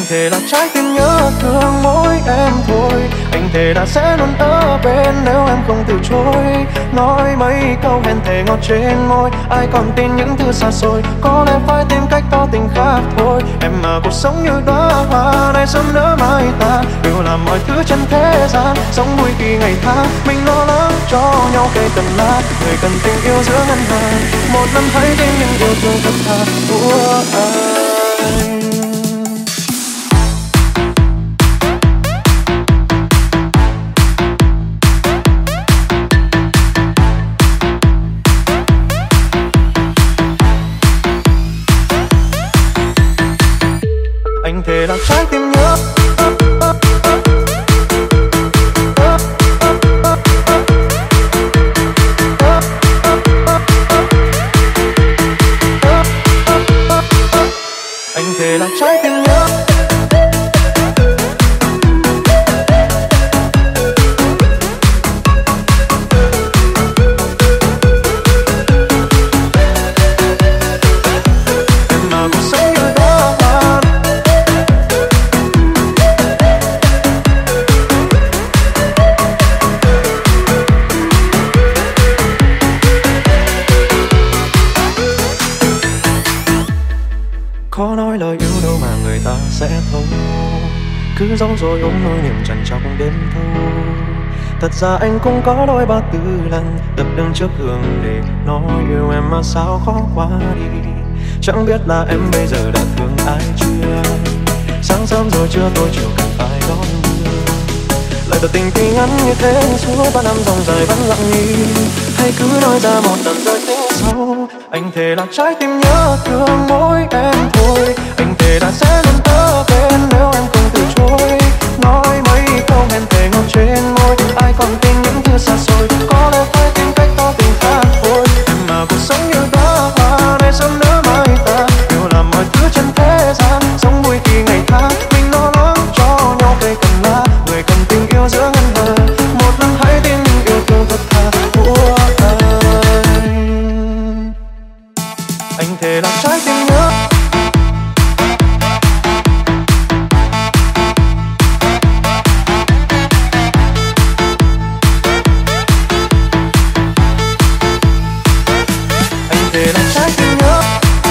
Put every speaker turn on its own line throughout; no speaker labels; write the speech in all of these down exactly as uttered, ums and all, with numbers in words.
thề là trái tim nhớ thương mỗi em thôi. Anh thề là sẽ luôn ở bên nếu em không từ chối. Nói mấy câu hẹn thề ngọt trên môi, ai còn tin những thứ xa xôi. Có lẽ phải tìm cách tỏ tình khác thôi. Em mà cuộc sống như đóa hoa này sớm nở mai ta. Đều làm mọi thứ trên thế gian, sống vui khi ngày tháng. Mình lo lắng cho nhau cây cần lá, người cần tình yêu giữa ngân hàng. Một lần thấy tin những yêu thương thật thà của anh. Anh thề là trái tim nhớ. Anh thề là trái tim nhớ. Khó nói lời yêu đâu mà người ta sẽ thấu, cứ giấu rồi ôm nỗi niềm trằn trọc đêm thâu. Thật ra anh cũng có đôi ba tư lần tập đứng trước gương để nói yêu em mà sao khó qua đi. Chẳng biết là em bây giờ đã thương ai chưa. Sáng sớm rồi chưa tôi chiều cần phải đón mưa. Lời đầu tình thì ngắn như thế suốt ba năm dòng dài vẫn lặng im. Hay cứ nói ra một lần rồi tính sau. Anh thề là trái tim nhớ thương mỗi em thôi. Anh thề là sẽ luôn ở bên nếu em không từ chối. Nói mấy câu hẹn thề ngọt trên môi, ai còn tin những thứ xa xôi. Có lẽ phải tìm cách tỏ tình khác thôi. Em mà cuộc sống như đóa hoa này sớm nở mai ta. Đều làm mọi thứ trên thế gian, sống vui khi ngày tháng. Mình lo lắng cho nhau cây cần lá, người cần tình yêu giữa ngân hà. Một lần hãy tin những yêu thương thật thà của anh. Anh thề là trái tim nhớ. Anh thề là trái tim nhớ.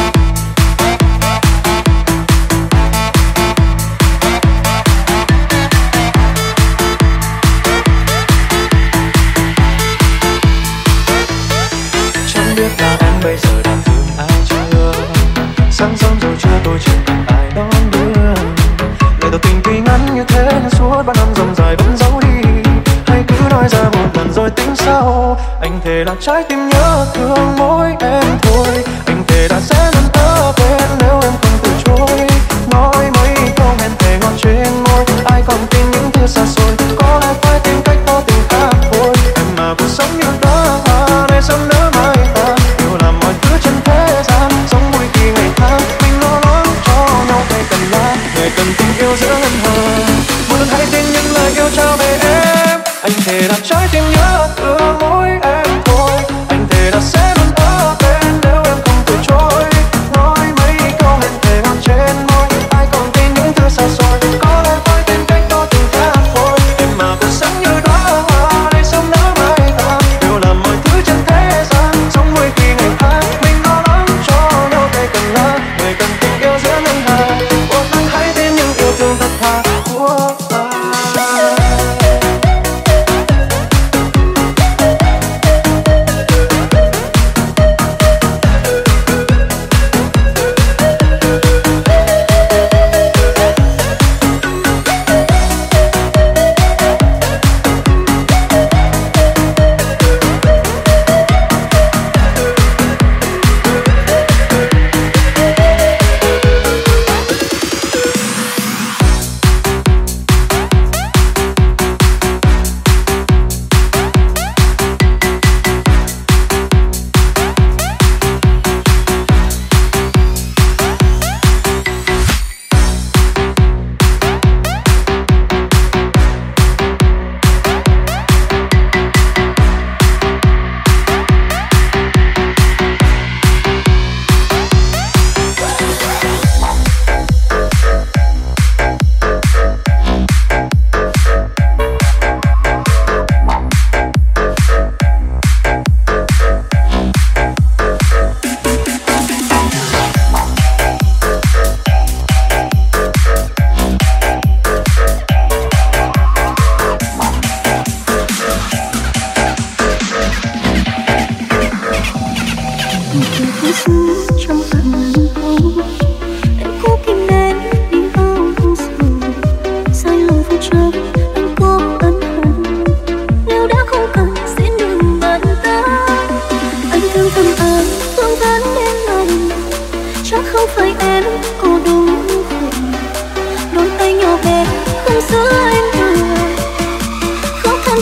Chẳng biết là em bây giờ đã thương ai chưa. Sáng sớm rồi chưa tôi chẳng cần ai đón đưa. Lời đầu tình tuy ngắn như thế nhưng suốt ba năm dòng dài vẫn giấu đi. Hay cứ nói ra một lần rồi tính sau. Anh thề là trái tim nhớ thương mỗi em thôi. Anh thề là sẽ luôn ở bên nếu em không từ chối. Nói mấy câu hẹn thề ngọt trên môi, ai còn tin những thứ xa xôi. Có lẽ phải tìm cách tỏ tình khác thôi. Em mà cuộc sống như đóa hoa này sớm nở mai ta. Đều làm mọi thứ trên thế gian, sống vui khi ngày tháng. Mình lo lắng cho nhau cây cần lá, người cần tình yêu giữa ngân hà. Một lần hãy tin những lời yêu trao về em. Anh thề là trái tim nhớ thương mỗi em thôi. Anh thề là sẽ luôn ở bên nếu em không từ chối. Nói mấy câu hẹn thề ngọt trên môi, ai còn tin những thứ xa xôi. Có lẽ phải tìm cách tỏ tình khác thôi.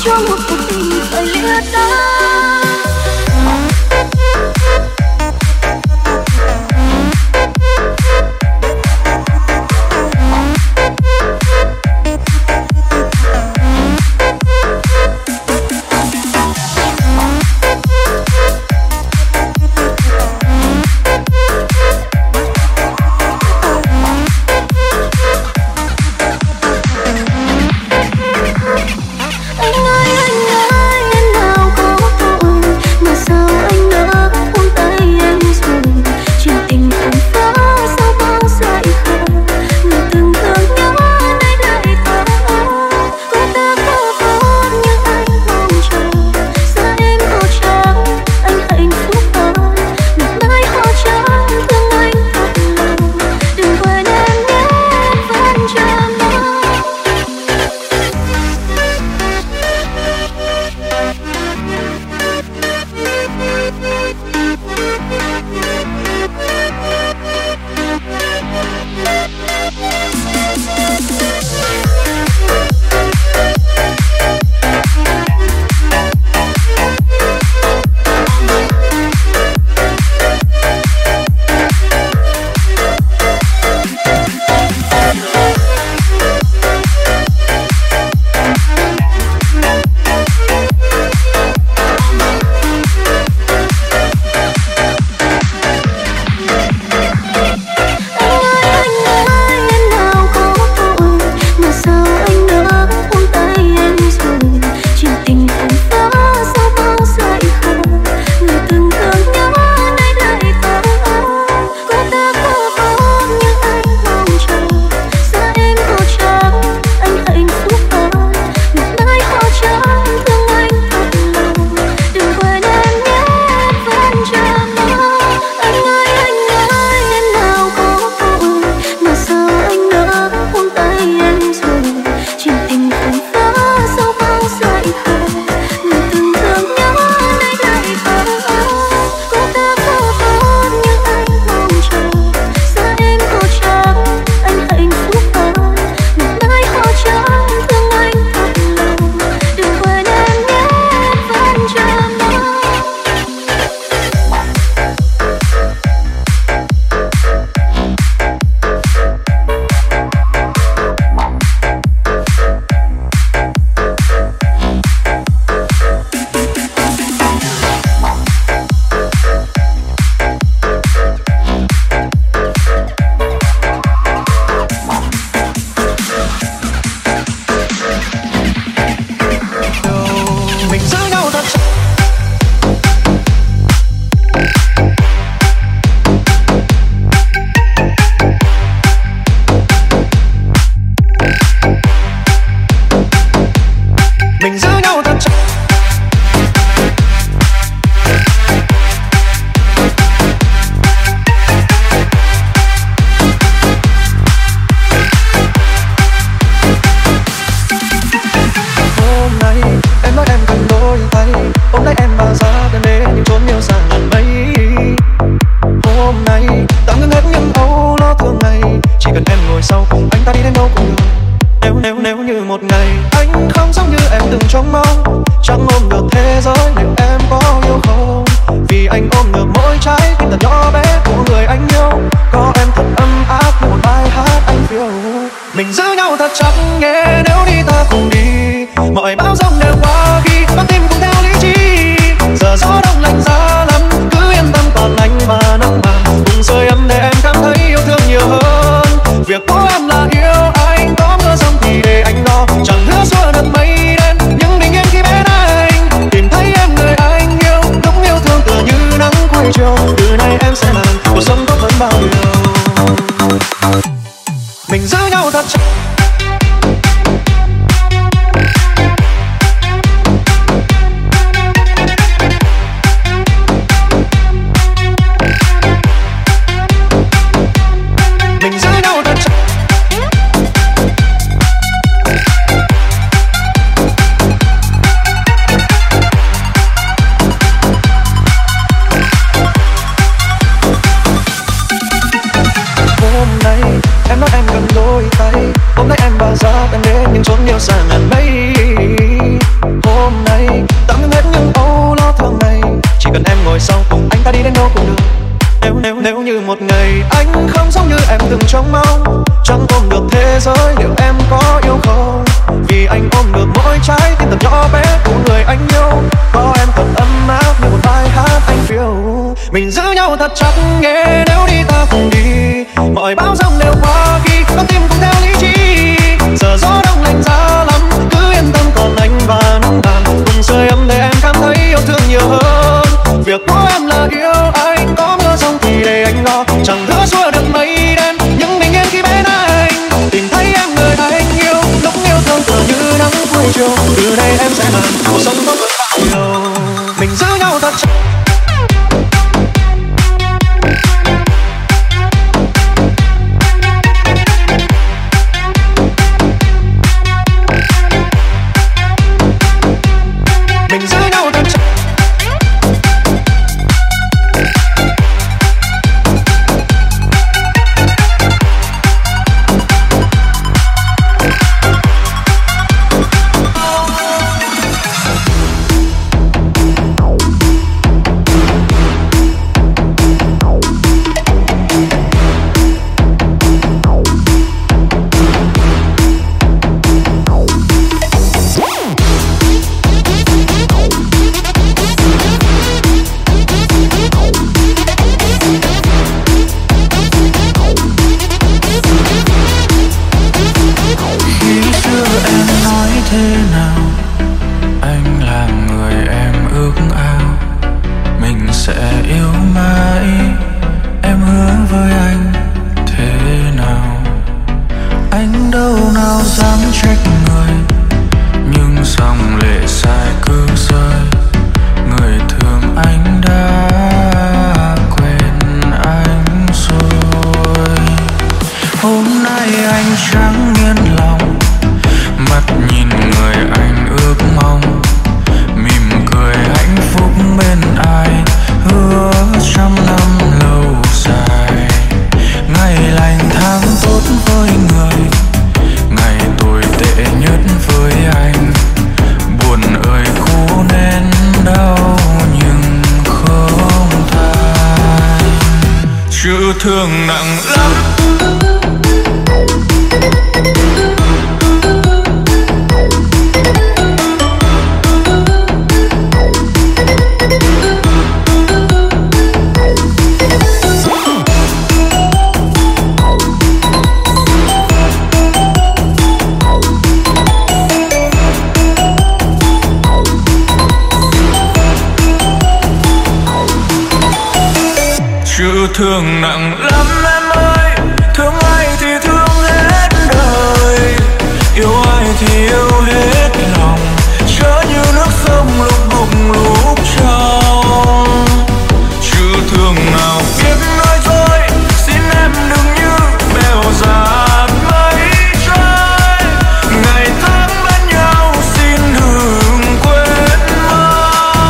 cho một cuộc tình phải lìa ta.
Nếu nếu nếu như một ngày anh không giống như em từng trong Nếu như một ngày anh không giống như em từng trông mong, chẳng ôm được thế giới, liệu em có yêu không? Vì anh ôm được mỗi trái tim thật nhỏ bé của người anh yêu. Có em thật ấm áp như một bài hát anh phiêu. Mình giữ nhau thật chặt nghe, nếu đi ta cùng đi. Mọi bão giông đều qua khi con tim cùng theo lý trí. Giờ gió đông lạnh giá lắm, cứ yên tâm còn anh và nắng tàn cùng sưởi ấm để em cảm thấy yêu thương nhiều hơn. Việc của em là yêu anh, có mưa giông thì để anh lo, chẳng thừa xua được mây đen, nhưng bình yên khi bên anh. Tìm thấy em người anh yêu, lúc yêu thương tựa như nắng cuối chiều. Từ đây em sẽ làm cuộc sống tốt hơn bao nhiêu. Mình giữ nhau thật chặt. Mình giữ nhau thật chặt.
Thương nặng lắm. Chữ thương nặng lắm em ơi, thương ai thì thương hết đời, yêu ai thì yêu hết lòng, chớ như nước sông lúc đục lúc trong. Chữ thương nào biết nói dối, xin em đừng như bèo dạt mây trôi. Ngày tháng bên nhau xin đừng quên mau.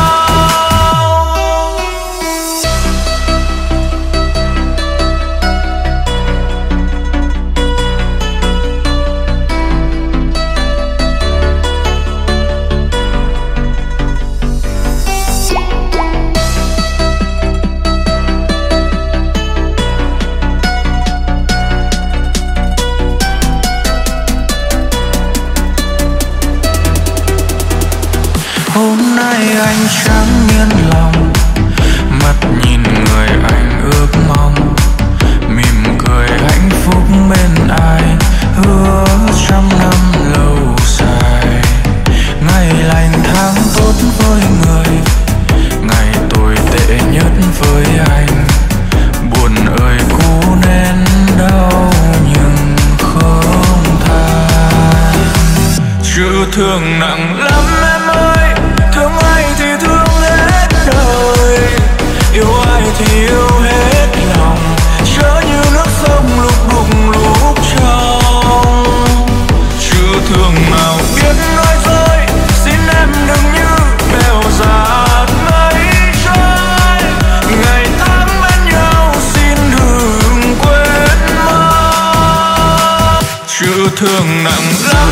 Hôm nay anh chẳng yên lòng, mắt nhìn người anh ước mong, mỉm cười hạnh phúc bên ai, hứa trăm năm lâu dài. Ngày lành tháng tốt với người, ngày tồi tệ nhất với anh. Buồn ơi cũ nên đau nhưng không than. Chữ thương nặng lắm em ơi, thương ai thì thương hết đời, yêu ai thì yêu hết lòng, chớ như nước sông lúc đục lúc trong. Chữ thương nào biết nói dối, xin em đừng như bèo dạt mây trôi. Ngày tháng bên nhau xin đừng quên mau. Chữ thương nặng lắm.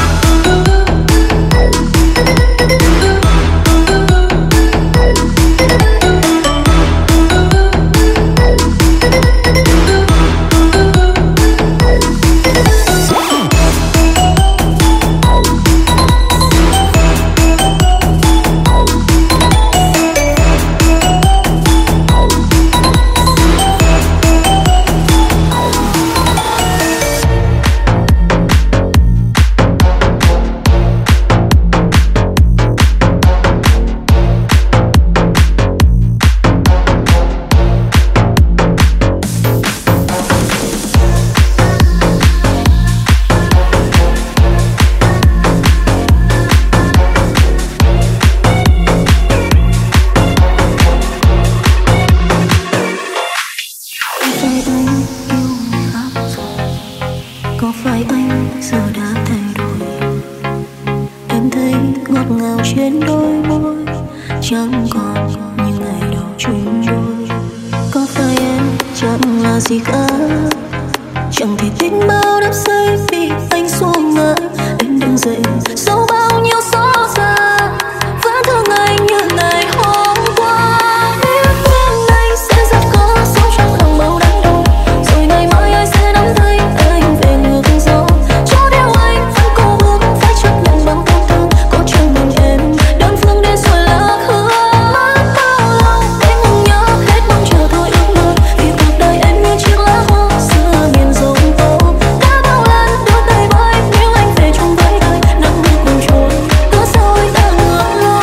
em thấy ngọt ngào trên đôi môi, chẳng còn như ngày đầu chung đôi. Có phải em chẳng là gì cả, chẳng thể tin bao đắm say vì anh xuông ngã. Em đứng dậy sau bao nhiêu xót xa, vẫn thương anh như ngày hôm qua. Biết em anh sẽ rất có sống trong lòng bao đắng đau, rồi ngày mai ai sẽ nắm tay anh về ngược gió. Cho điều anh vẫn cố bước phải chấp nhận bằng tâm thương, có chẳng mình em đơn phương đến rồi lạc hứa. Mất bao lâu để ngừng nhớ hết mong chờ thôi ước mơ, vì cuộc đời em như chiếc lá hoa xưa miền rồng tố. Đã bao lần đưa tay với nếu anh về chung với đời, nắng mưa cùng trôi cớ sao anh đã ngược lối.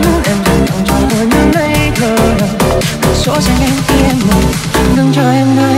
Số xanh em khi em ngủ, đừng chờ em nơi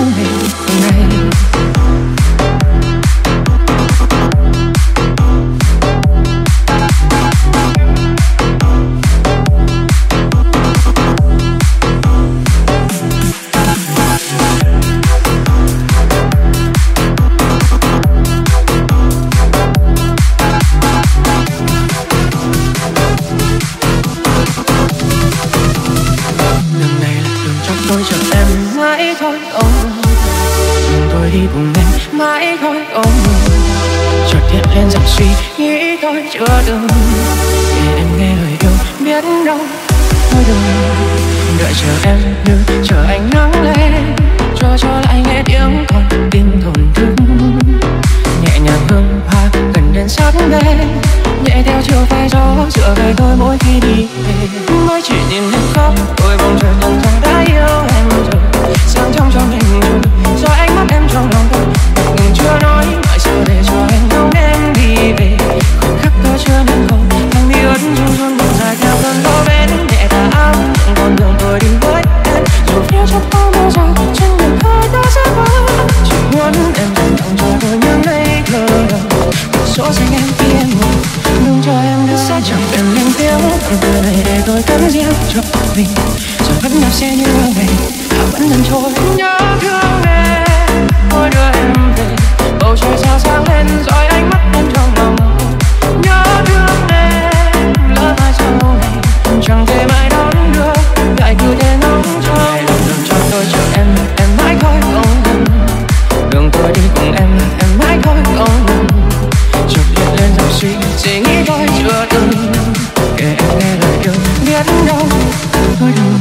đi cùng em mãi thôi không ngừng. Chợt hiện lên dòng suy nghĩ thôi chưa đừng để em nghe lời yêu biết đâu thôi đừng. Đợi chờ em như chờ ánh nắng lên, cho cho lại nghe tiếng con tim thổn thức. Nhẹ nhàng hương hoa gần đến sát bên, nhẹ theo chiều vai gió dựa về tôi mỗi khi đi về. Mới chỉ nhìn em khóc tôi bỗng chợt nhận ra đã yêu em rồi. Sáng trong trong hình dung do ánh mắt em trong lòng tôi đừng chưa nói mãi sao để cho anh không em đi về. Khoảnh khắc tôi chưa nên không thằng đi ướt run run buồn dài theo cơn gió bên nhẹ tà áo còn đường tôi đi với em dù phía trước có mưa rào trên đường khơi ta sẽ qua. Chỉ muốn em dành lòng cho tôi những ngây thơ đầu số xanh em khi em ngủ đừng cho em nữa sẽ chẳng cần lên tiếng từ này để tôi cắm riêng cho mình rồi vẫn đạp xe như ngày ta vẫn dần trôi. Nhớ thương em tôi đưa em về bầu trời sao sáng lên dõi ánh mắt em trong lòng. Nhớ thương em lỡ mai sau này chẳng thể mãi đón đưa lại cứ thế nóng trong lòng đường cho tôi chờ em em mãi khói không ngừng. Đường tôi đi cùng em em mãi khói không ngừng. Chợt hiện lên dòng suy suy nghĩ thôi chưa từng kể em nghe lời yêu biết đâu thôi đừng.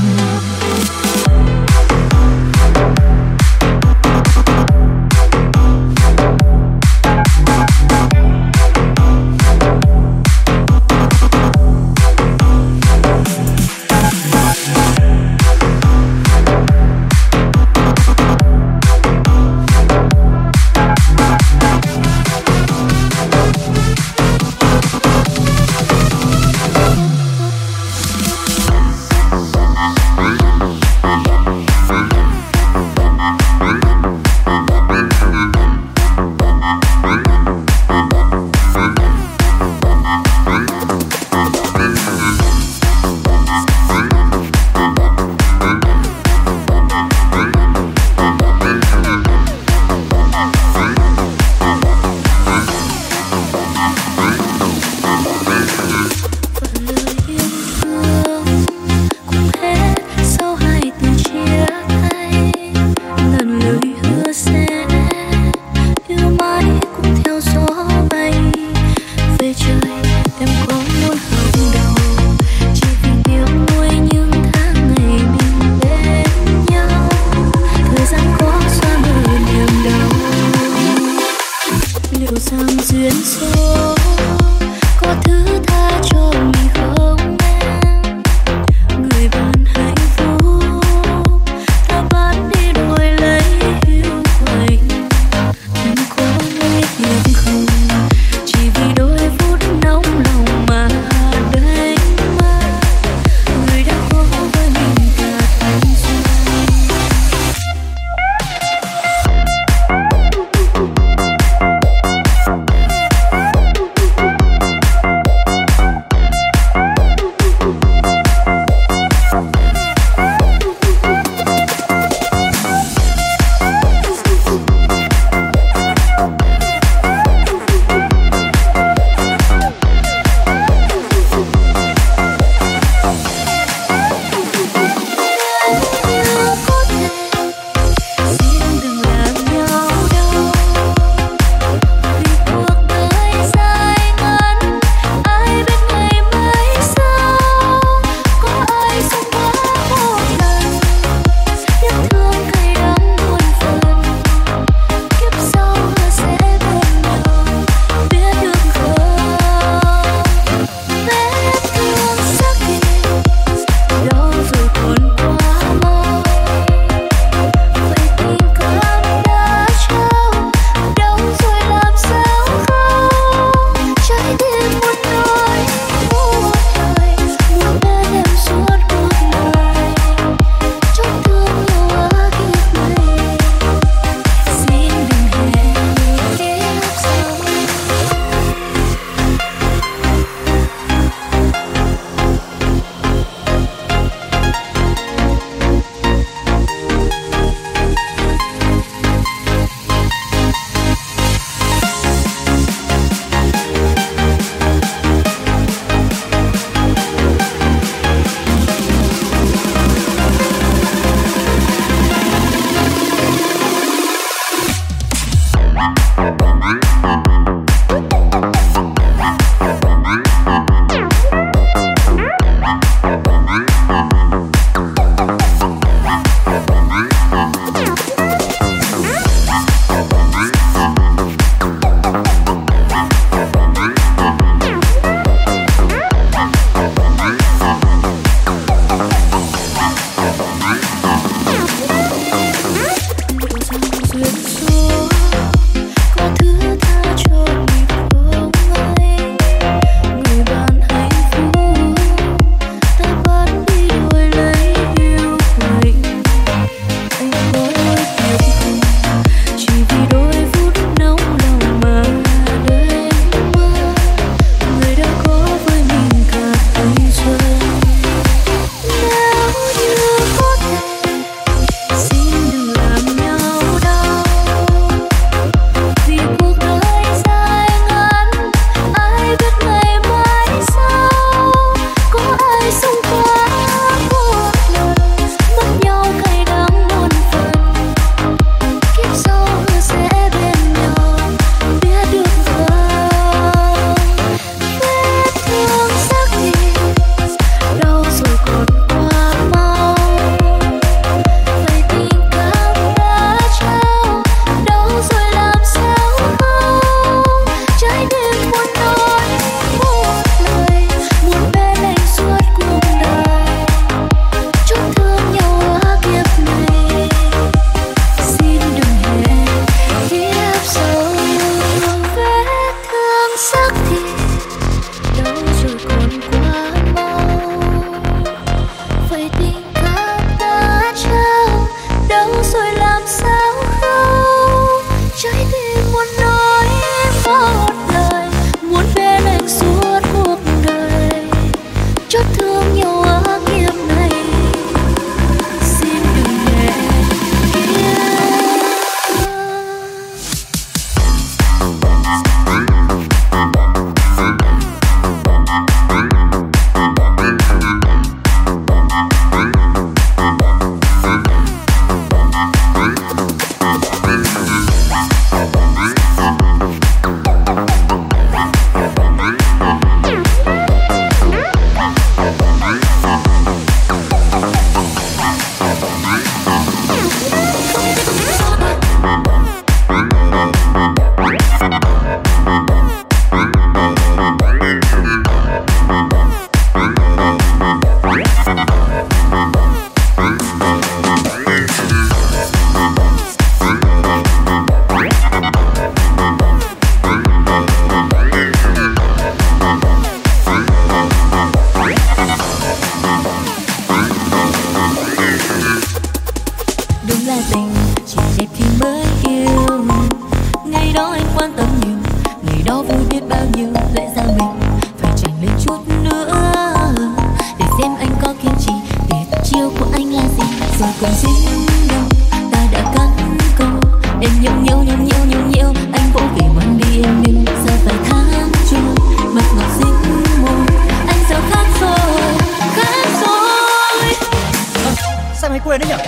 đó anh quan tâm nhiều, ngày đó vui biết bao nhiêu. Lẽ ra mình phải chảnh lên chút nữa để xem anh có kiên trì. Tuyệt chiêu của anh là gì rồi cùng dính nhau, ta đã cắn câu. Em nhiều nhiều nhiều nhiều nhiều nhiều, anh vỗ về ngoan đi em yêu. Giờ phải tháng trôi, mặt ngọt dính môi, anh giờ khác rồi, khác rồi.
À, sao anh quên đấy nhỉ?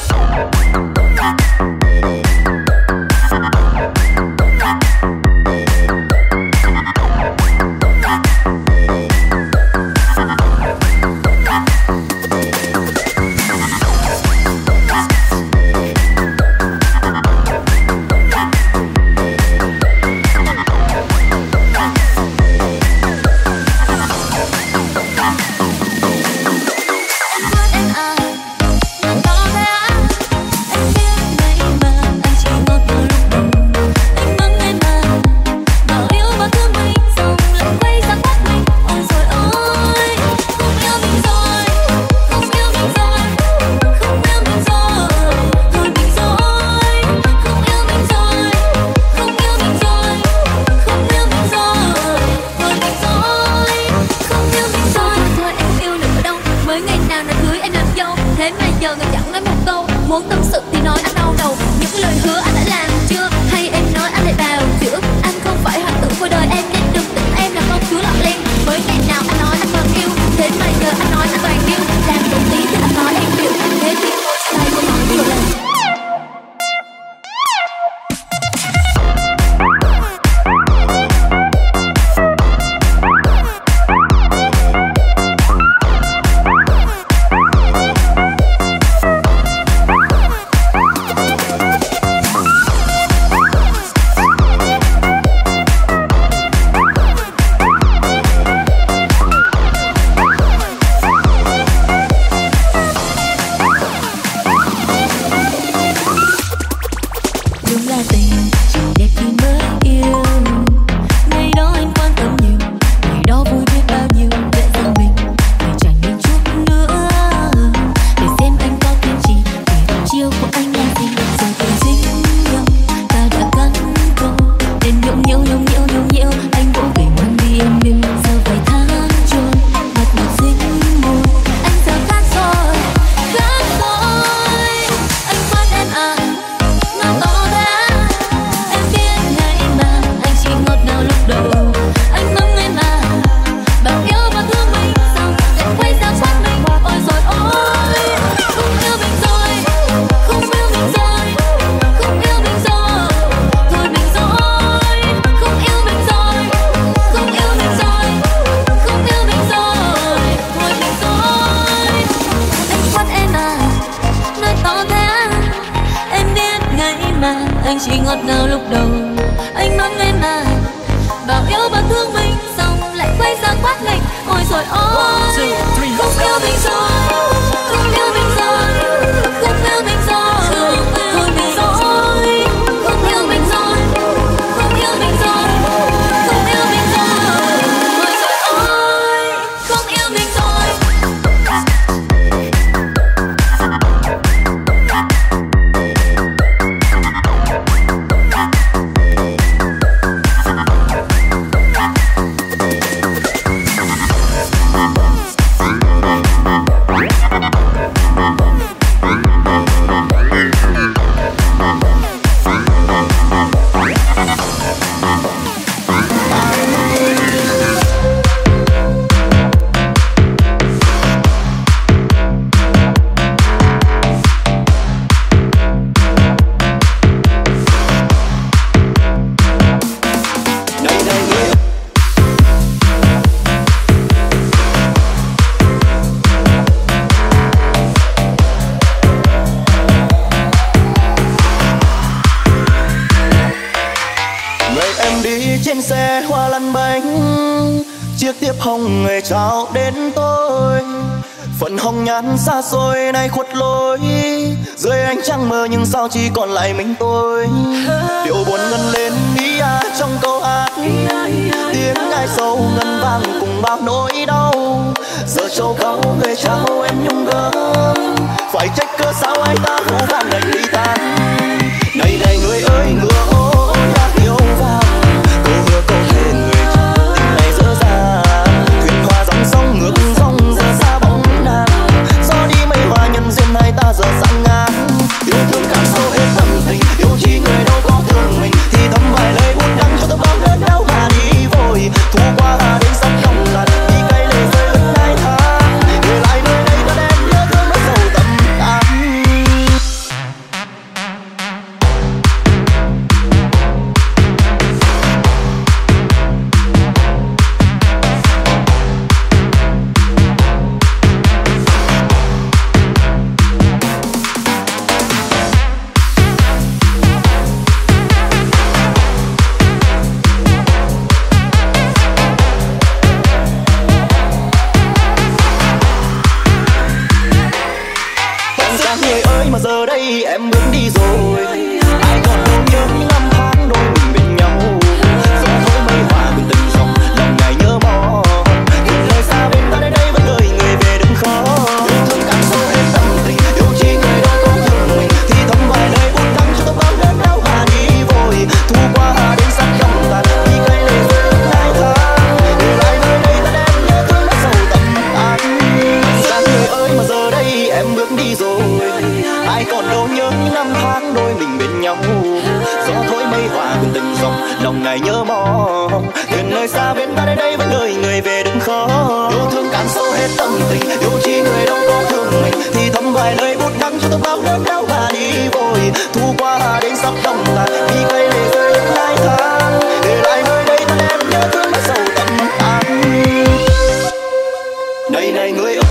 Anh chỉ ngọt ngào lúc đầu, anh mong em à, bảo yêu bao thương mình, xong lại quay sang quát nghịch. Ôi rồi ôi, không yêu mình rồi, không yêu mình rồi, không yêu mình rồi, thôi mình rồi, không yêu mình rồi, không yêu mình rồi, không yêu mình rồi. Ôi rồi ôi, không yêu mình rồi.
Trên xe hoa lăn bánh, chiếc tiếp hồng người trao đến tôi. Phần hồng nhan xa xôi nay khuất lối, dưới ánh trăng mơ nhưng sao chỉ còn lại mình tôi. Điệu buồn ngân lên ý à trong câu hát, tiếng ai sâu ngân vang cùng bao nỗi đau. Giờ châu khâu người trao em nhung gấm, phải trách cớ sao ai ta vũ vang đành ly tan. Này này người ơi ngựa ô đã hiểu từng dòng lòng này nhớ mong. Thuyền nơi xa bên ta đến đây vẫn đợi người về đừng khó. Yêu thương cạn sâu hết tâm tình, yêu chi người đâu có thương mình, thì thầm vài lời bút đắng cho tôi bao đớn đau và đi vội. Thu qua đến sắp đông tàn, đi cây lệ rơi lên hai tháng, để lại nơi đây thân em nhớ thương đã sầu tận tan. Đây này người ơi,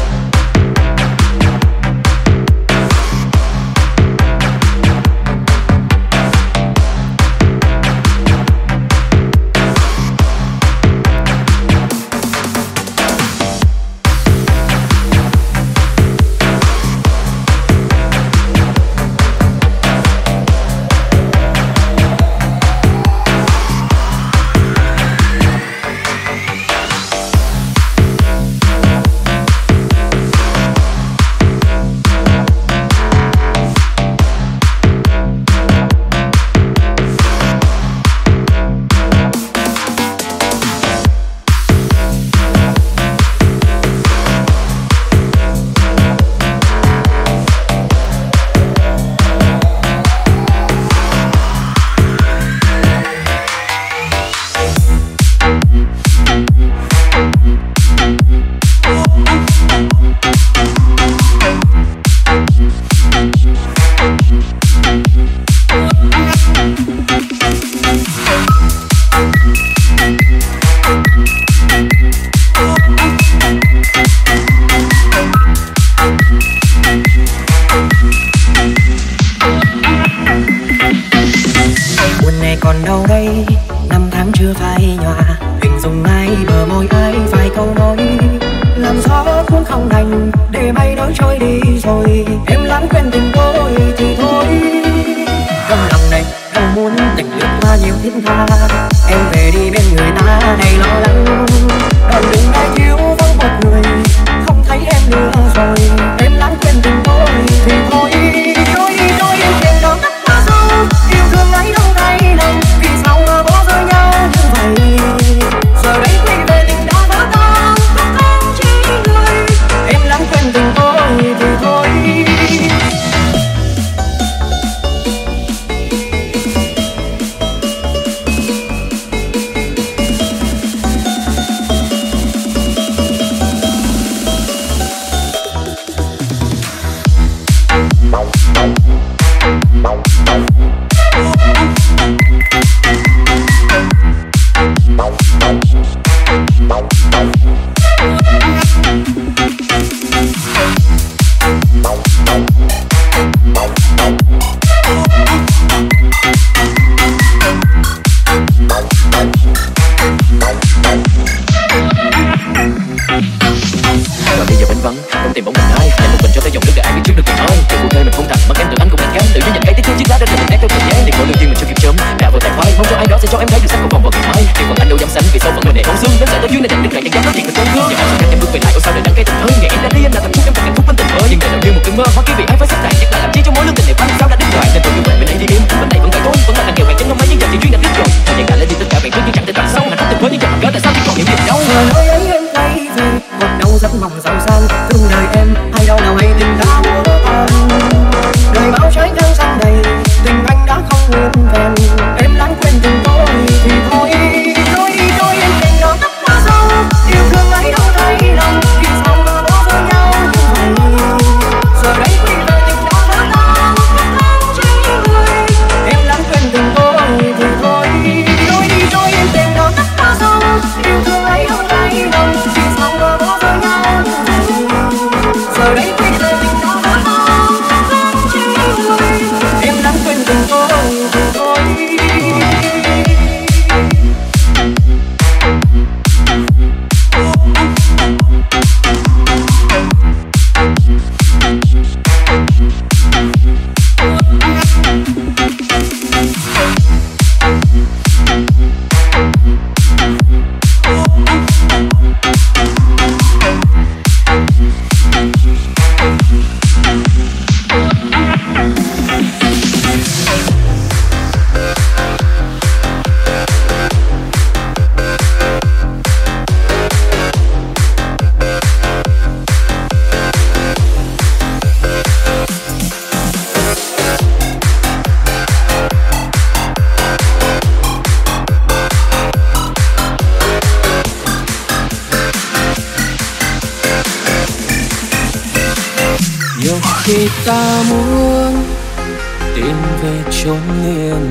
khi ta muốn tìm về chốn yên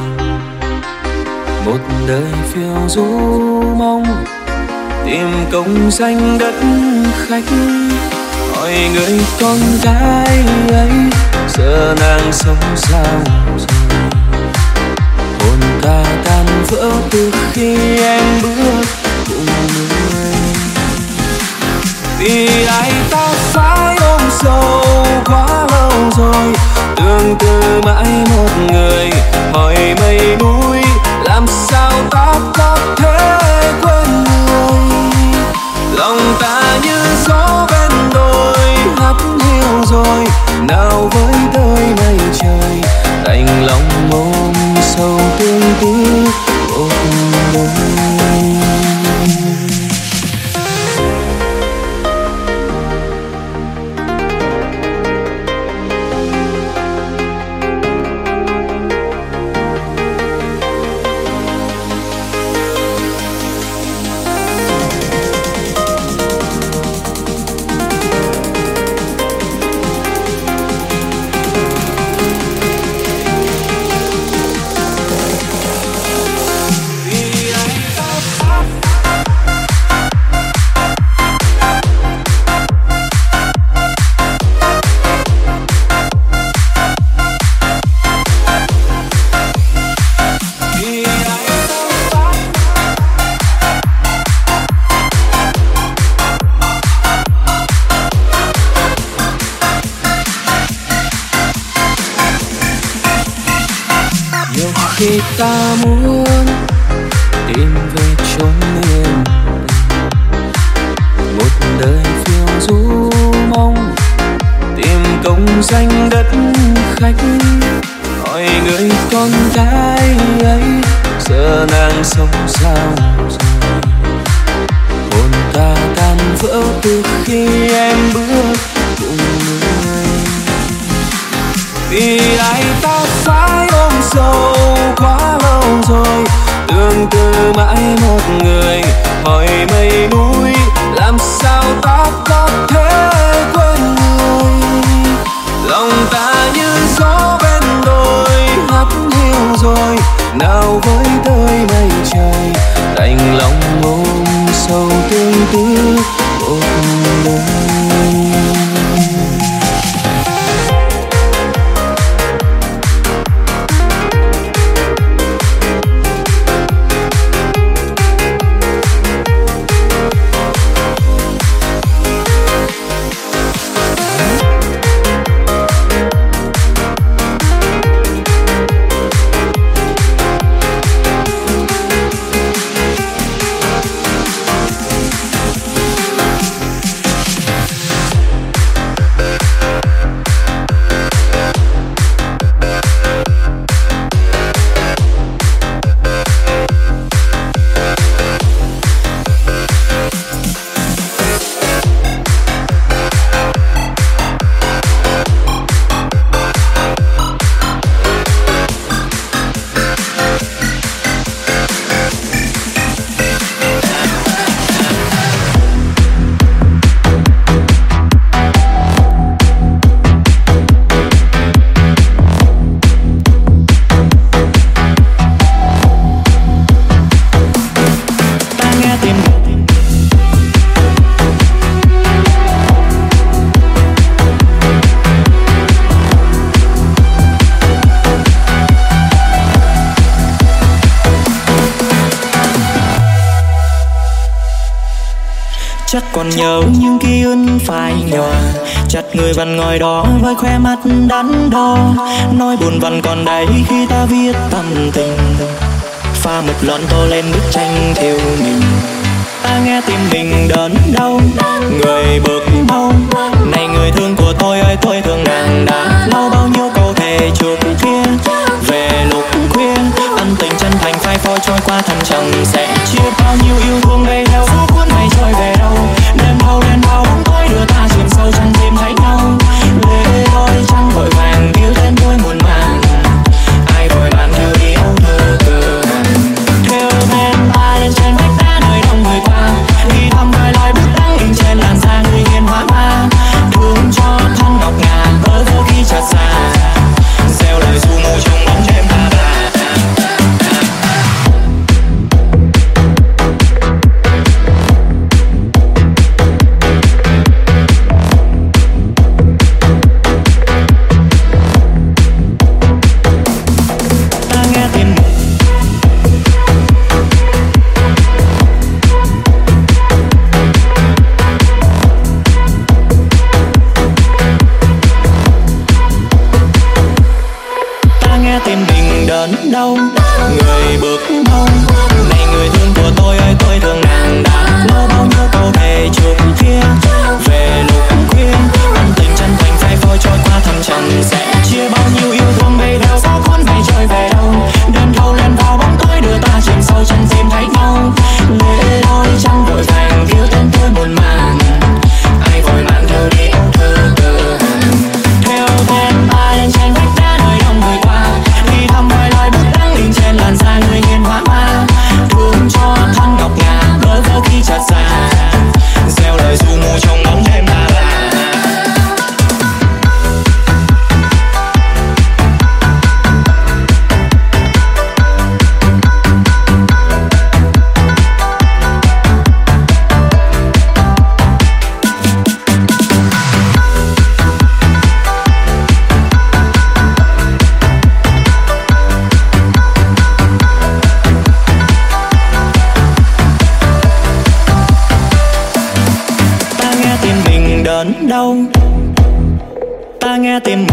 một đời phiêu du mong tìm công danh đất khách, hỏi người con gái ấy giờ nàng sống sao rồi. Hồn ta tan vỡ từ khi em bước cùng người, vì ai ta phải ôm sầu quá lâu rồi. Tương tư mãi một người, hỏi mây núi làm sao ta có thể quên người. Lòng ta như gió bên đồi hắt hiu rồi, nào với đời mây trời đành lòng ôm sâu tương tư một đời. Khi ta muốn tìm về chốn yên một đời phiêu du mong tìm công danh đất khách, hỏi người con gái ấy giờ nàng sống sao rồi. Hồn ta tan vỡ từ khi em bước cùng người, vì ai ta phải ôm sầu quá lâu rồi. Tương tư mãi một người, hỏi mây núi làm sao ta có thể quên người. Lòng ta như gió bên đồi hắt hiu rồi, nào với đời mây trời đành lòng ôm sâu tương tư một đời.
Chắc còn nhớ những ký ức phai nhòa, chặt người vẫn ngồi đó với khoe mắt đắn đo. Nỗi buồn vẫn còn đây khi ta viết tâm tình, pha một lon tô lên bức tranh theo mình. Ta nghe tim mình đớn đau, người bước mau. Này người thương của tôi ơi, tôi thương nàng đã lâu. Bao nhiêu câu thề chụp kia về lúc khuya, ân tình chân thành phai phôi trôi qua thân chẳng sẽ chia. Bao nhiêu yêu thương gây theo phút cuốn này trôi về đâu. Đêm thâu đen bao bóng tối đưa ta chìm sâu trong tim thấy nhau. Lệ đôi trăng vội vàng yêu tên tôi muôn màng, ai vội bàn theo yêu thơ cơ hàn. Theo bên ta lên trên vách đá nơi đông người qua, đi thăm vài lời bút đắng in trên làn da người hiền hóa ma. Thương cho thân ngọc ngà người bước mong. Này người thương của tôi ơi, tôi thương nàng đã nói bao nhiêu câu về trường kia, về lúc khuya ân tình chân thành phai phôi trôi qua thầm trần, sẽ chia bao nhiêu yêu thương bay theo gió cuốn bay trôi về đâu. Đơn thâu lên vào bóng tối đưa ta chìm sâu chân tìm thấy nhau. Lệ đôi trăng vội vàng kêu tên tôi buồn màng, ai vội mang thư đi âu thư từ theo tên ta lên trên vách đá nơi đông người qua, đi thăm vài lời bút đắng in trên làn da người hiền hóa hoa. Thương cho thân ngọc ngà bơ vơ khi chợt già, gieo lời du mù trong bóng đêm la la. Đớn đau ta nghe tim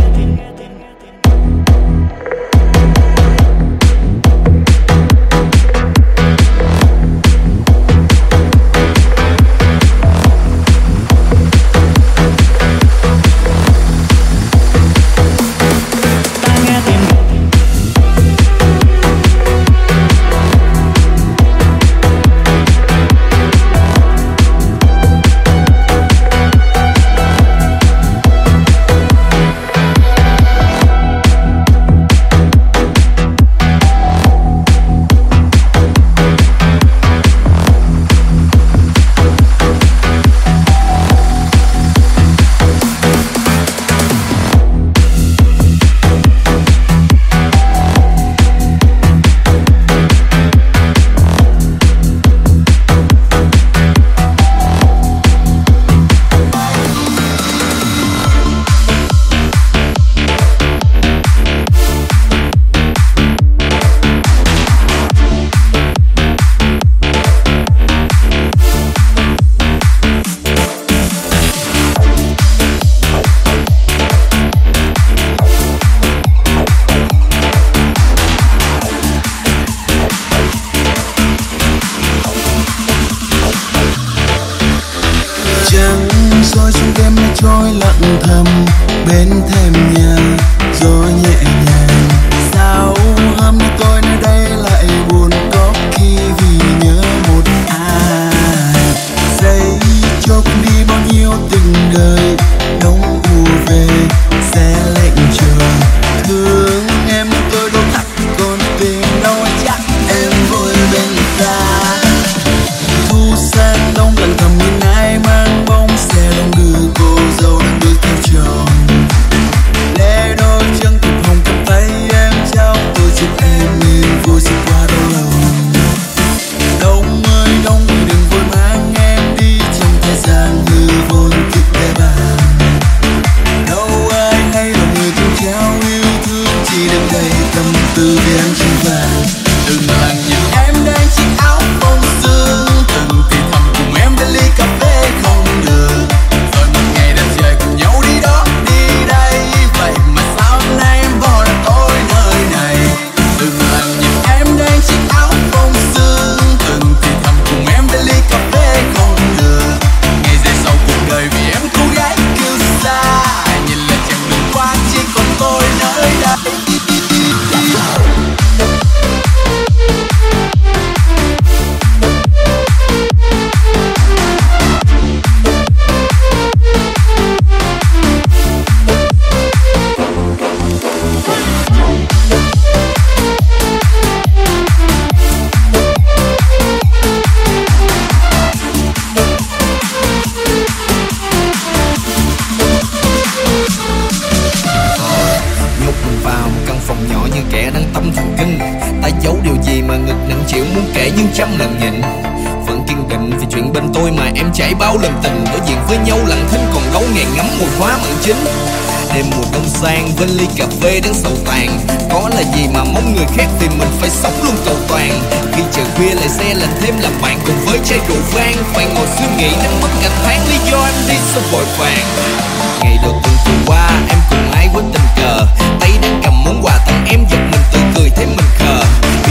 trăm lần nhịn, vẫn kiên định vì chuyện bên tôi mà em trải bao lần tình. Đối diện với nhau lặng thinh còn đâu ngày ngắm mùi hoa mận chín. Đêm mùa đông sang bên ly cà phê đang sầu tàn, có là gì mà mong người khác thì mình phải sống luôn cầu toàn. Khi trời khuya lại xe lạnh thêm làm bạn cùng với chai rượu vang, phải ngồi suy nghĩ đến mất cả tháng lý do em đi sao vội vàng. Ngày đầu tuần vừa qua em cùng ai quên tình cờ, tay đang cầm món quà tặng em giật mình tự cười thấy mình khờ.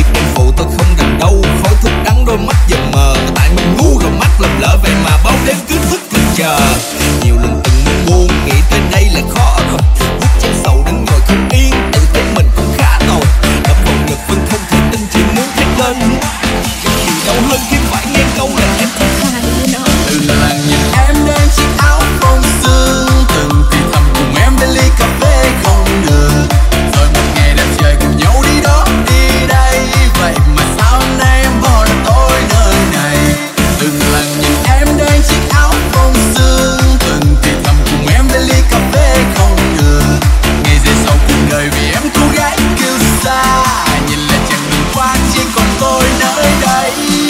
lần. Chẳng gì đau hơn khi phải nghe câu là em không hay nó. Từng lần nhìn em đang chiếc áo phông sương, từng thì thầm cùng em bên ly cà phê không đường. Rồi một ngày đẹp trời cùng nhau đi đó đi đây, vậy mà sao hôm nay em bỏ lại tôi nơi này. Từng lần nhìn em đang chiếc áo phông sương, từng thì thầm cùng em bên ly cà phê không đường. Ngày về sau cuộc đời vì em cô gái kêu xa, nhìn lại chặng đường qua chỉ còn tôi nơi đây.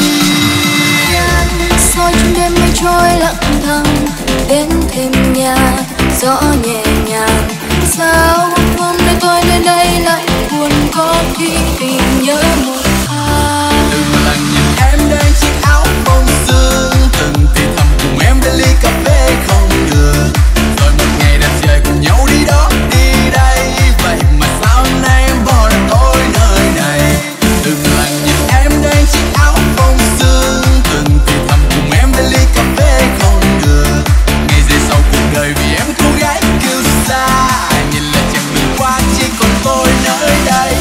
Soi trong đêm mây trôi lặng thầm đến thêm nhà gió nhẹ nhàng. Sao hôm nay tôi đến đây lại buồn, có khi vì nhớ một ai.
Từng lần nhìn em đang chiếc áo phông sương, từng thì thầm cùng em bên ly cà phê không đường. Rồi một ngày đẹp trời cùng nhau đi đó đi đây, vậy mà sao hôm nay em bỏ lại tôi nơi này. Từng lần nhìn em đang chiếc áo phông sương, từng thì thầm cùng em bên ly cà phê không đường. Ngày về sau cuộc đời vì em cô gái kêu xa, nhìn lại chặng đường qua chỉ còn tôi nơi đây.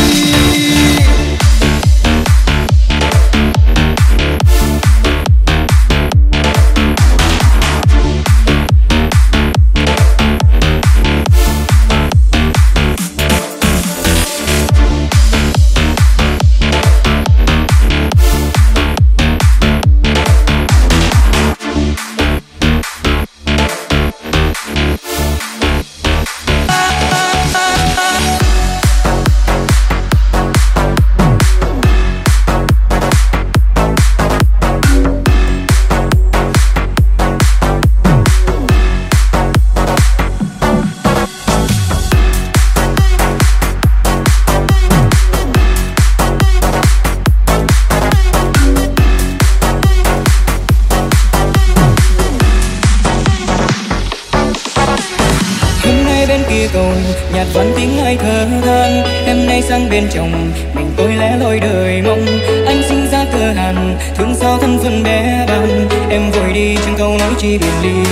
nhạt vẫn tiếng ai thở than. Em nay sang bên chồng, mình tôi lẻ loi đời mong. Anh sinh ra cơ hàn, thương sao thân phận bé bàng. Em vội đi chẳng câu nói chi biệt ly.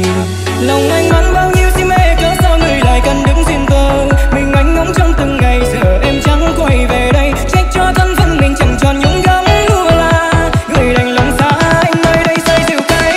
Lòng anh mang bao nhiêu si mê, cớ sao người lại cần đứng riêng tơ. Mình anh ngóng trong từng ngày, giờ em chẳng quay về đây. Trách cho thân phận mình chẳng tròn nhúng gấm lúa la. Người đành lòng xa anh nơi đây say rượu cay.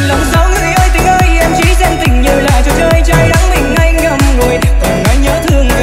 Thương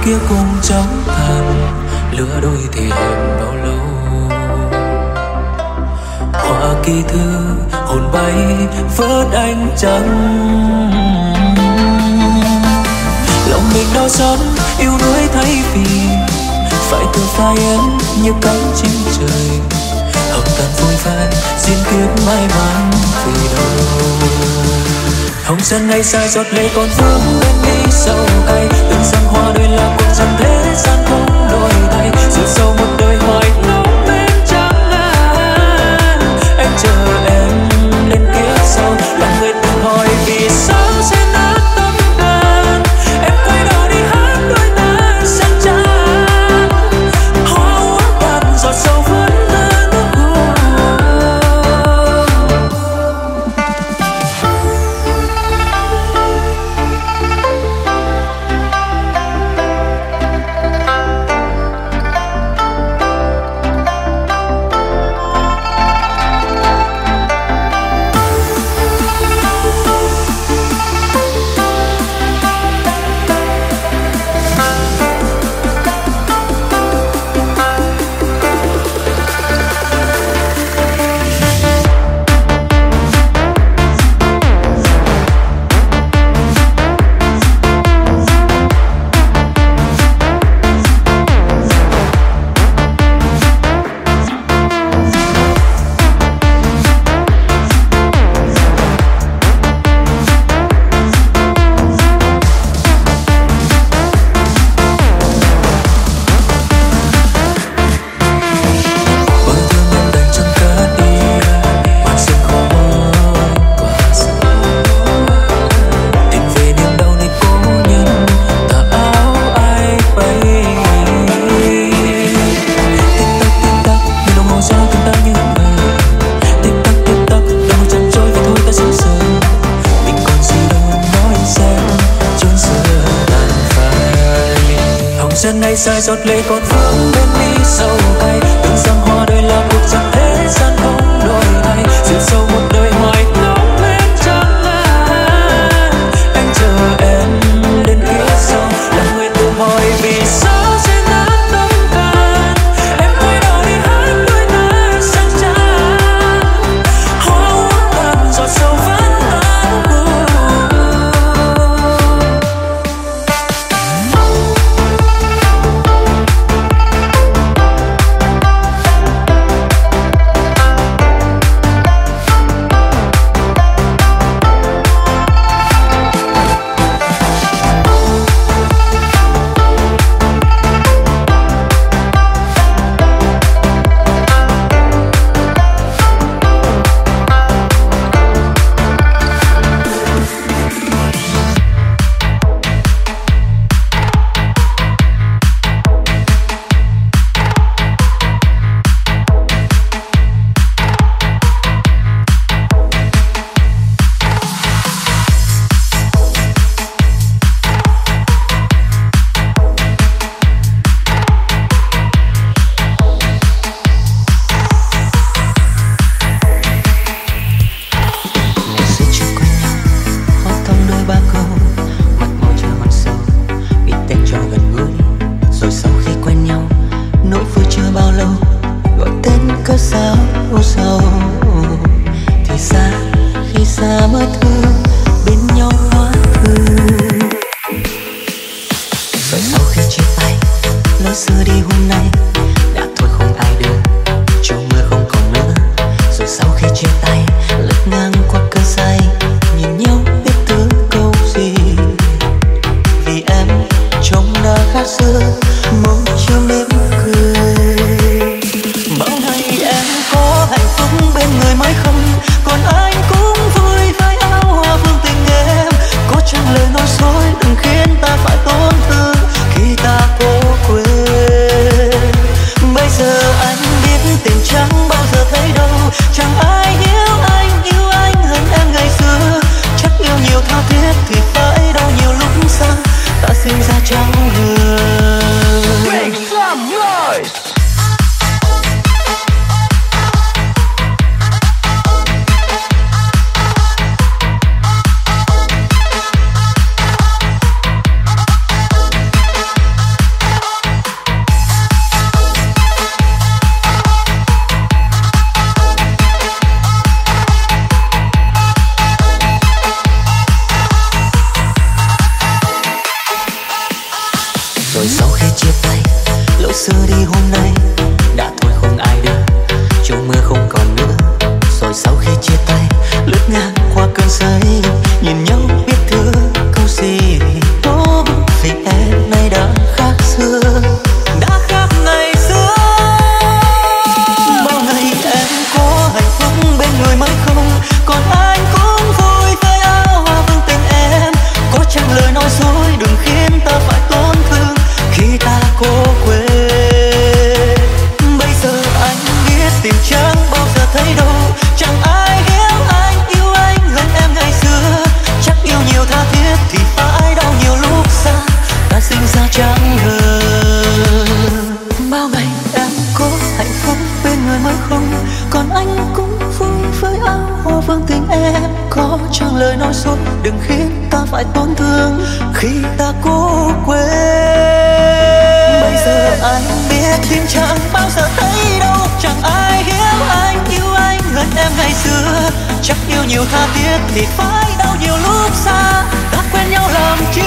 kia cùng chóng tàn, lửa đôi thì hẹn bao lâu. Hoa kỳ thư hồn bay vớt ánh trăng, lòng mình đau xót yêu đuối thay vì phải thở phai em như cánh chim trời. Hồng tàn phôi phai xin kiếp mãi mãi vì đâu. Hồng sơn ngày xa giọt lệ còn vương bên mi sầu cay, từng giăng hoa đôi là cuộc chẳng thế gian không đổi thay. Dù sau một đời hoài ngóng bên trắng ngàn, em chờ em đến kiếp sau. Lòng người từng hỏi vì sao sẽ nát tâm can, em quay đầu đi hát đôi ta sang trang. Hoa uống cạn giọt sâu vẫn ta nước buồn. Ngày xa giọt lệ còn vương bên mi sầu cay, từng giăng hoa đôi là cuộc chẳng thế gian không đổi thay. Duyên sâu một đời hoài ngóng bên trăng ngàn, anh chờ em đến kiếp sau. Lòng người tự hỏi vì sao sẽ nát tâm can, em quay đầu đi hát đôi ta sang trang. Hoa uống cạn giọt sâu vẫn tan buồn.
rồi sau khi chia tay lỗi xưa đi hôm nay đã thôi không ai đưa, chiều mưa không còn nữa. Rồi sau khi chia tay lướt ngang qua cơn say, nhìn nhau biết thương câu gì. Ô vì em nay đã khác xưa, đã khác ngày xưa. Bao ngày em có hạnh phúc bên người mới không, còn anh cũng vui với áo hoa vương tình em. Có chẳng lời nói dối đừng khiến ta phải tổn thương khi ta cố quên. Bây giờ anh biết tìm chẳng bao giờ thấy đâu, chẳng ai hiểu anh yêu anh hơn em ngày xưa. Chắc yêu nhiều tha thiết thì phải đau nhiều lúc xa, ta sinh ra chẳng ngờ. Bao ngày em có hạnh phúc bên người mới không, còn anh cũng vui với áo hoa vương tình em. Có chẳng lời nói dối đừng khiến ta phải tổn thương khi ta cố quên. Bây giờ anh biết tìm chẳng bao giờ thấy đâu, chẳng ai hiểu anh yêu anh hơn em ngày xưa. Chắc yêu nhiều tha thiết thì phải đau nhiều lúc xa, ta quen nhau làm chi.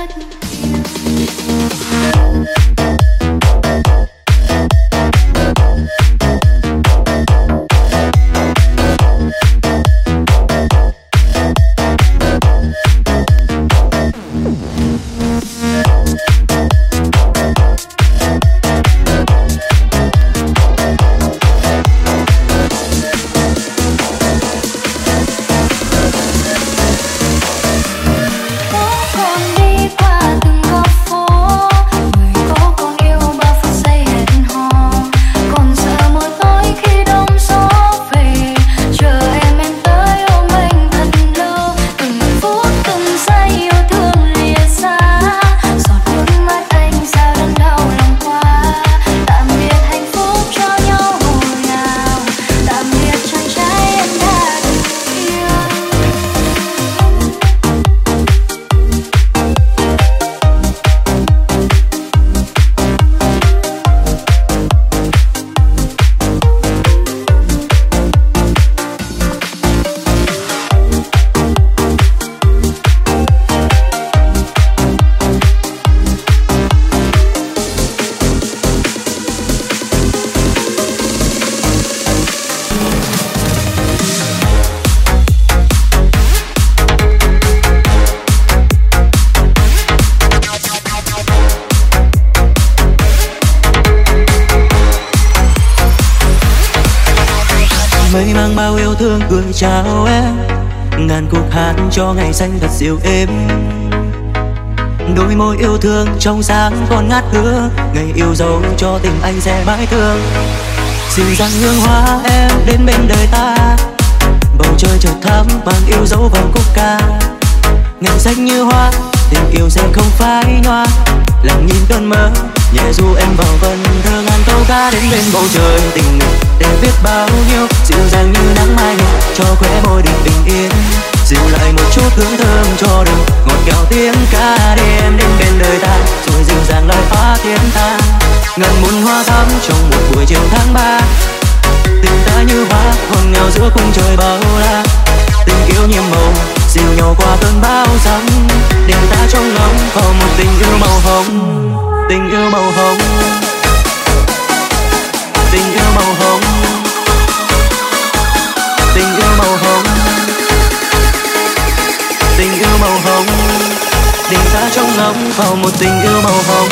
mây mang bao yêu thương gửi chào em, ngàn cuộc hát cho ngày xanh thật dịu êm. Đôi môi yêu thương trong sáng còn ngát hương, ngày yêu dấu cho tình anh sẽ mãi thương. Dịu dàng hương hoa em đến bên đời ta, bầu trời chợt thắm mang yêu dấu vào khúc ca. Ngày xanh như hoa, tình yêu sẽ không phai nhòa, lặng nhìn cơn mơ nhẹ du em vào vần thơ. Ngàn câu ca đến bên bầu trời tình mình để biết bao nhiêu, dịu dàng như nắng mai cho khóe môi được bình yên. Dịu lại một chút hương thơm cho đời, ngọt ngào tiếng ca đêm đến bên đời ta, rồi dịu dàng lời phá thiên ta. Ngàn muôn hoa thắm trong một buổi chiều tháng ba, tình ta như hoa ngọt ngào giữa khung trời bao la. Tình yêu nhiệm màu dìu nhau qua cơn bão giông, để ta trong ngóng vào một tình yêu màu hồng. Tình yêu màu hồng, tình yêu màu hồng, tình yêu màu hồng, tình yêu màu hồng, để ta trong ngóng vào một tình yêu màu hồng.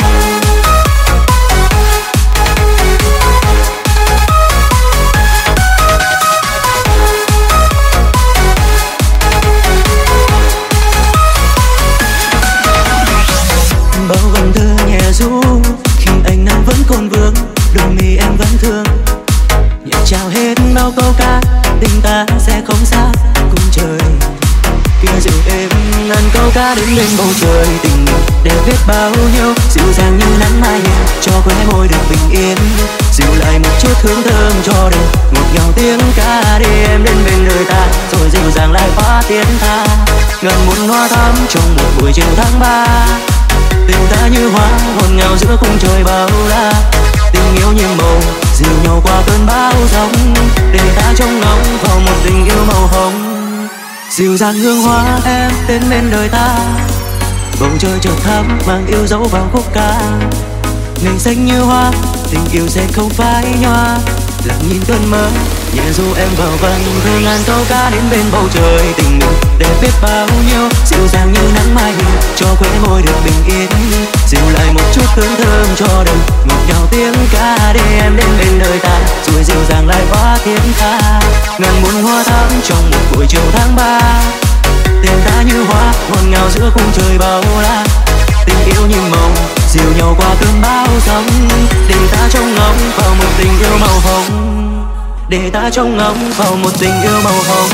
Bao vần thơ nhẹ ru khi anh nắng vẫn còn vương, đôi mi em vẫn thương. Nhẹ trao hết bao câu ca, tình ta sẽ không xa cùng trời. Kia dịu êm ngàn câu ca đến bên bầu trời tình mình để biết bao nhiêu, dịu dàng như nắng mai cho khóe môi được bình yên. Dịu lại một chút hương thơm cho đời, ngọt ngào tiếng ca đêm đến bên đời ta, rồi dịu dàng lại phá tiếng ta. Ngàn muôn hoa thắm trong một buổi chiều tháng ba, tình ta như hoa ngọt ngào giữa khung trời bao la. Tình yêu nhiệm màu dìu nhau qua cơn bão giông, để ta trông ngóng vào một tình yêu màu hồng. Dịu dàng hương hoa em đến bên đời ta, bầu trời chợt thắm mang yêu dấu vào khúc ca. Ngày xanh như hoa, tình yêu sẽ không phai nhòa, lặng nhìn cơn mơ nhẹ du em vào vần thơ. Ngàn câu ca đến bên bầu trời tình mình để biết bao nhiêu, dịu dàng như nắng mai cho khóe môi được bình yên. Dịu lại một chút hương thơm cho đời, ngọt ngào tiếng ca đêm đến bên đời ta, rồi dịu dàng lại hóa tiếng ca. Ngàn muôn hoa thắm trong một buổi chiều tháng ba, tình ta như hoa ngọt ngào giữa khung trời bao la. Tình yêu như màu dìu nhau qua cơn bão giông, để ta trông ngóng vào một tình yêu màu hồng. Để ta trông ngóng vào một tình yêu màu hồng.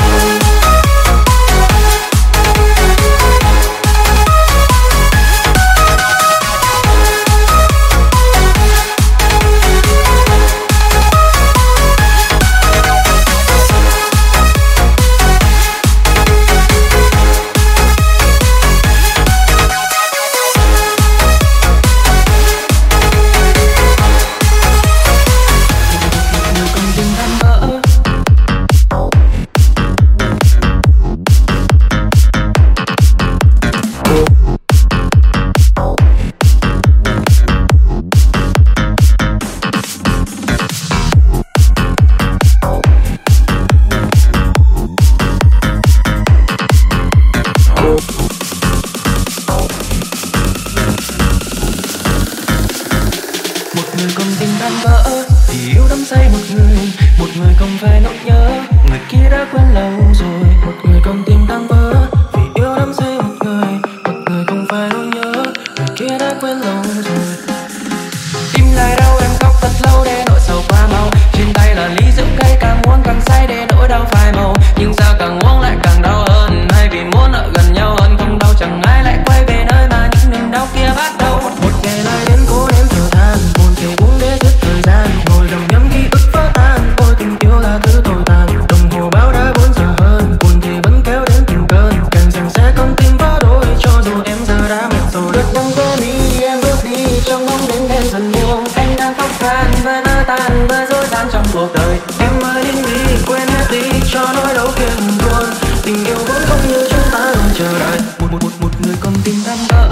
người còn tim tan vỡ vì yêu đắm say một người, một người không phải nỗi nhớ, người kia đã quên lâu rồi. Một người còn tim tan vỡ vì yêu đắm say một người, một người không phải nỗi nhớ, người kia đã quên lâu rồi. Tim lại đau em khóc thật lâu để nỗi sầu qua mau, trên tay là ly rượu cay càng uống càng say để nỗi đau phai màu. Nhưng sao càng uống lại càng đau hơn, hay vì muốn ở gần nhau hơn, không đau chẳng ai lại quay về nơi mà những niềm đau kia bắt đầu. Một ngày lại đến cố nếm thở than, buồn thì uống để giết thời gian, ngồi đồng nhắm ký ức vỡ tan. Ôi tình yêu là thứ tồi tàn, đồng hồ báo đã bốn giờ hơn, buồn thì vẫn kéo đến từng cơn, càng rằng sẽ con tim vỡ đôi cho dù em giờ đã mệt rồi. Đợt đông có đi em bước đi trong bóng đêm đêm dần buông, anh đang khóc than với nỗi tan với dối gian trong cuộc đời. Em ơi đến đi quên hết đi cho nỗi đau kia buồn, tình yêu vốn không như chúng ta luôn chờ đợi. Một một một một người con tim tan vỡ